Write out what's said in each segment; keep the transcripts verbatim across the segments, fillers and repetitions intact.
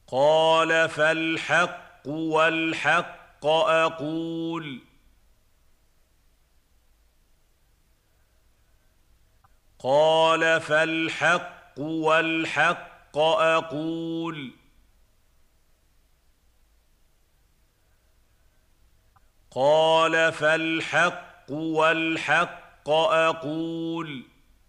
قال فالحق والحق أقول قال فالحق والحق أقول قال فالحق والحق أقول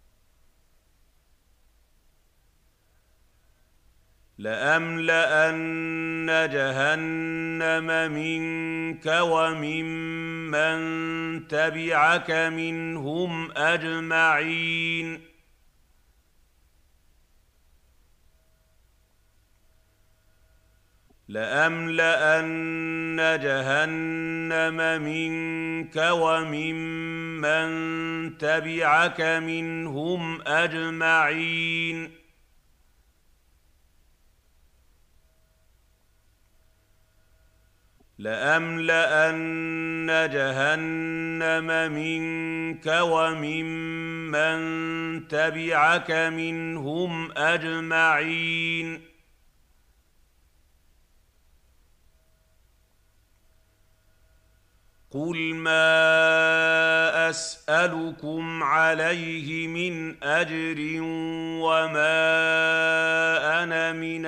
لأملأن جهنم منك وممن تبعك منهم أجمعين لأملأن جهنم منك وممن تبعك منهم أجمعين لأملأن جهنم منك وممن تبعك منهم أجمعين قل ما أسألكم عليه من أجر وما أنا من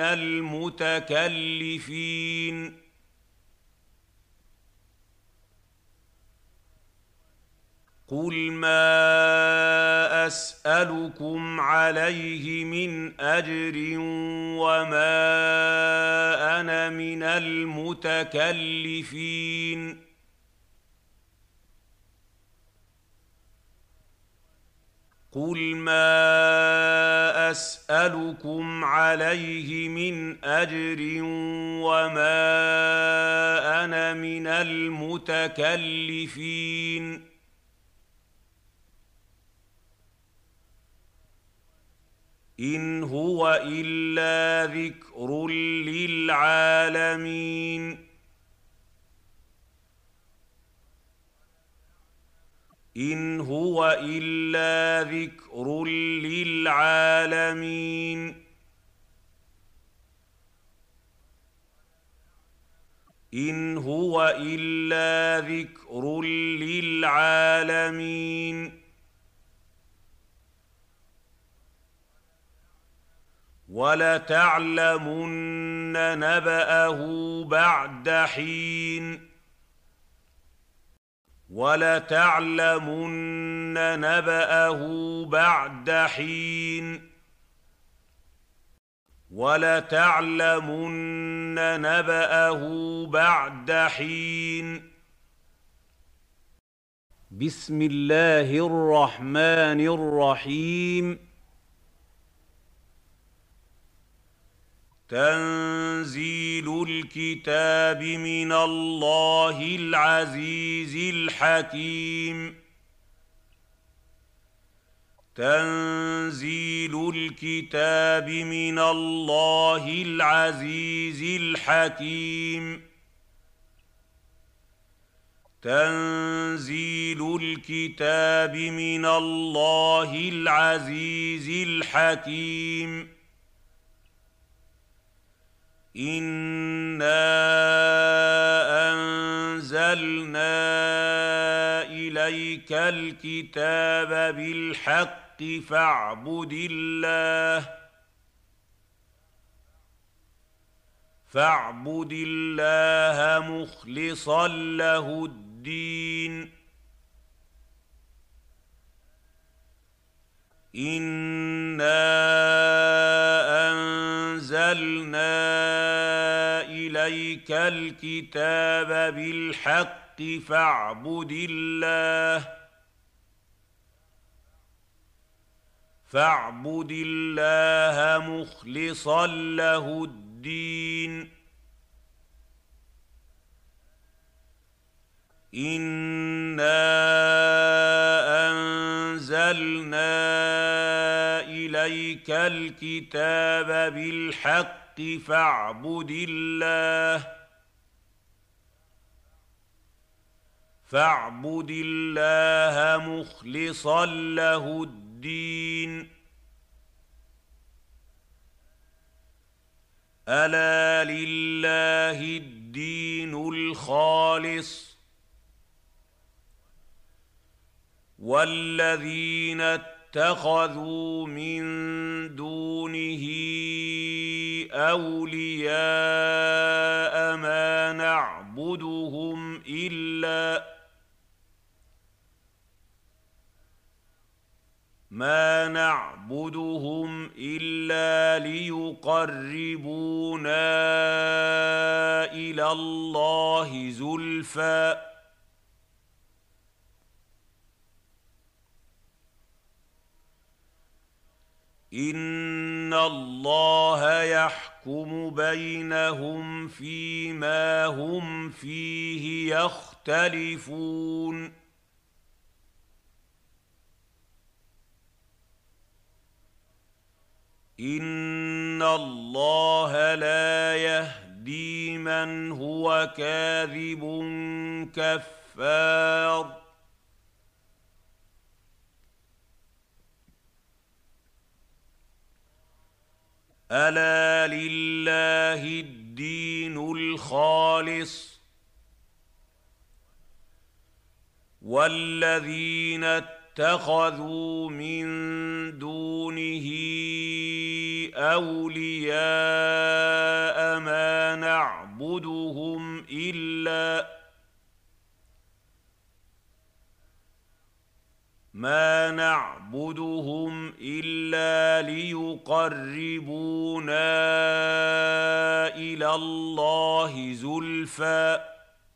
المتكلفين قل ما أسألكم عليه من أجر وما أنا من المتكلفين قل ما أسألكم عليه من أجر وما أنا من المتكلفين إن هو إلا ذكر للعالمين إن هو إلا ذكر للعالمين إن هو إلا ذكر للعالمين وَلَتَعْلَمُنَّ نَبَأَهُ بَعْدَ حِينٍ وَلَتَعْلَمُنَّ نَبَأَهُ بَعْدَ حِينٍ وَلَتَعْلَمُنَّ نَبَأَهُ بَعْدَ حِينٍ بسم الله الرحمن الرحيم تنزيل الكتاب من الله العزيز الحكيم تنزيل الكتاب من الله العزيز الحكيم تنزيل الكتاب من الله العزيز الحكيم إِنَّا أَنزَلْنَا إِلَيْكَ الْكِتَابَ بِالْحَقِّ فاعبد الله فاعبد الله مخلصا له الدين إِنَّا أَنزَلْنَا إِلَيْكَ الْكِتَابَ بِالْحَقِّ فاعبد الله فاعبد الله مخلصا له الدين إِنَّا أَنزَلْنَا إِلَيْكَ الْكِتَابَ بِالْحَقِّ فاعبد الله فاعبد الله مخلصا له الدين ألا لله الدين الخالص والذين اتخذوا من دونه أولياء ما نعبدهم إلا ما نعبدهم إلا ليقربونا إلى الله زلفى إن الله يحكم بينهم فيما هم فيه يختلفون إن الله لا يهدي من هو كاذب كفار ألا لله الدين الخالص والذين اتخذوا من دونه أولياء ما نعبدهم إلا ما نعبدهم إلا ليقربونا إلى الله زلفى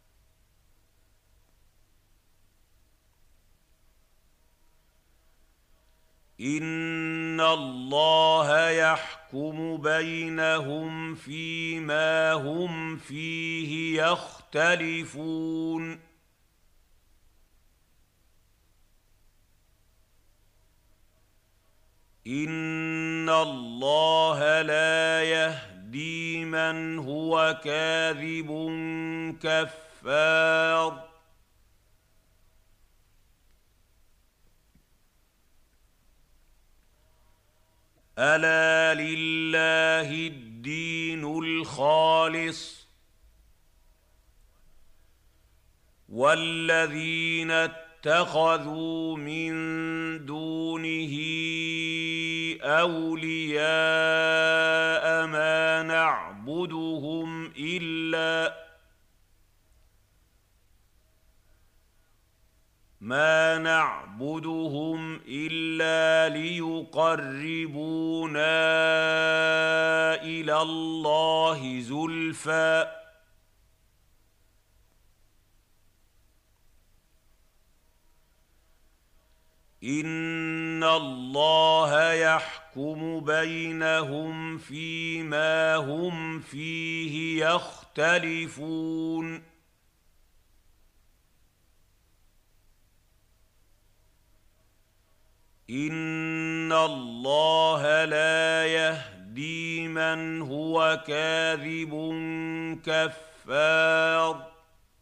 إن الله يحكم بينهم فيما هم فيه يختلفون إن الله لا يهدي من هو كاذب كفار ألا لله الدين الخالص والذين اتخذوا من دونه أولياء ما نعبدهم إلا ما نعبدهم إلا ليقربونا إلى الله زلفى إن الله يحكم بينهم فيما هم فيه يختلفون إن الله لا يهدي من هو كاذب كفار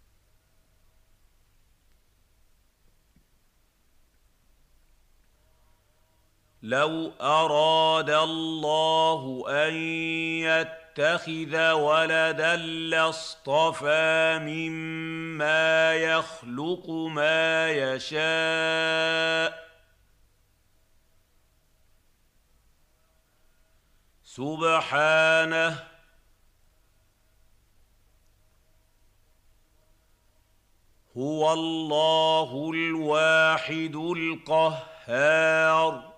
لو أراد الله أن يتخذ ولدا لاصطفى مما يخلق ما يشاء سبحانه هو الله الواحد القهار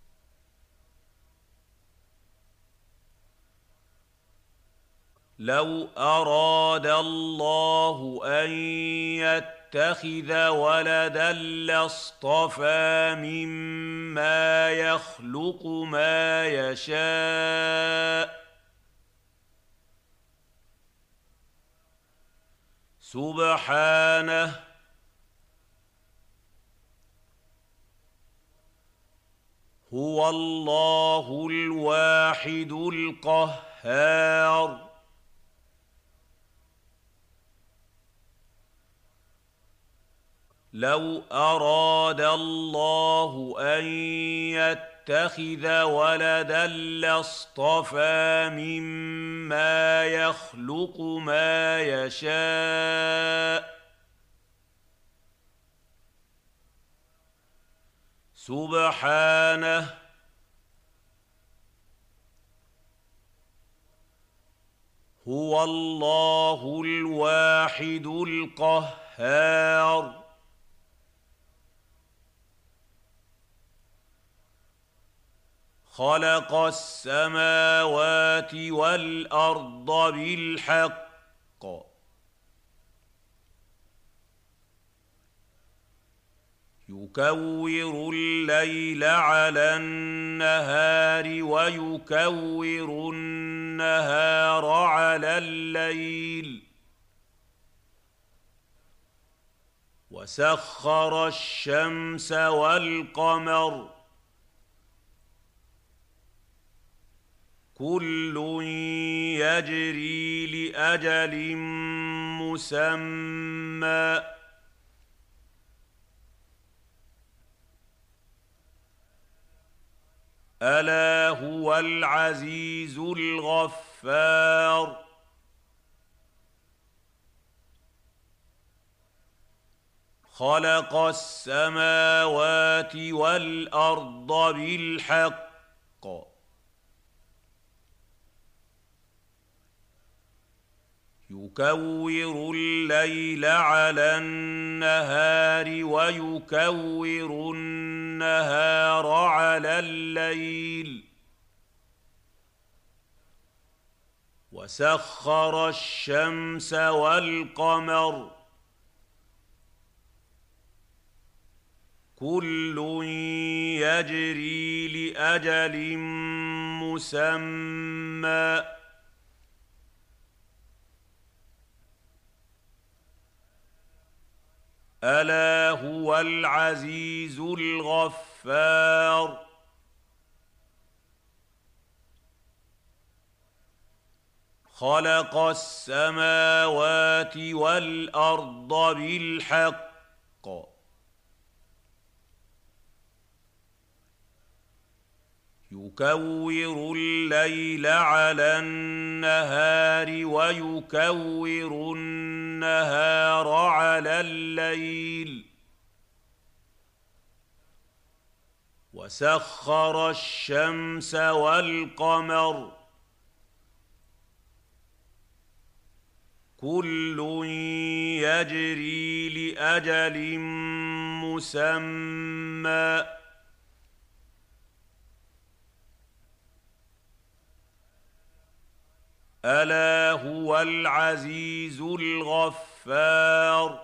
لو أراد الله أن يتخذ ولدا لاصطفى مما يخلق ما يشاء سبحانه هو الله الواحد القهار لو أراد الله أن يتخذ ولدا لاصطفى مما يخلق ما يشاء سبحانه هو الله الواحد القهار خلق السماوات والأرض بالحق يكور الليل على النهار ويكور النهار على الليل وسخر الشمس والقمر كل يجري لأجل مسمى ألا هو العزيز الغفار خلق السماوات والأرض بالحق يكور الليل على النهار ويكور النهار على الليل وسخر الشمس والقمر كل يجري لأجل مسمى ألا هو العزيز الغفار خلق السماوات والأرض بالحق يكور الليل على النهار ويكور النهار على الليل وسخر الشمس والقمر كل يجري لأجل مسمى ألا هو العزيز الغفار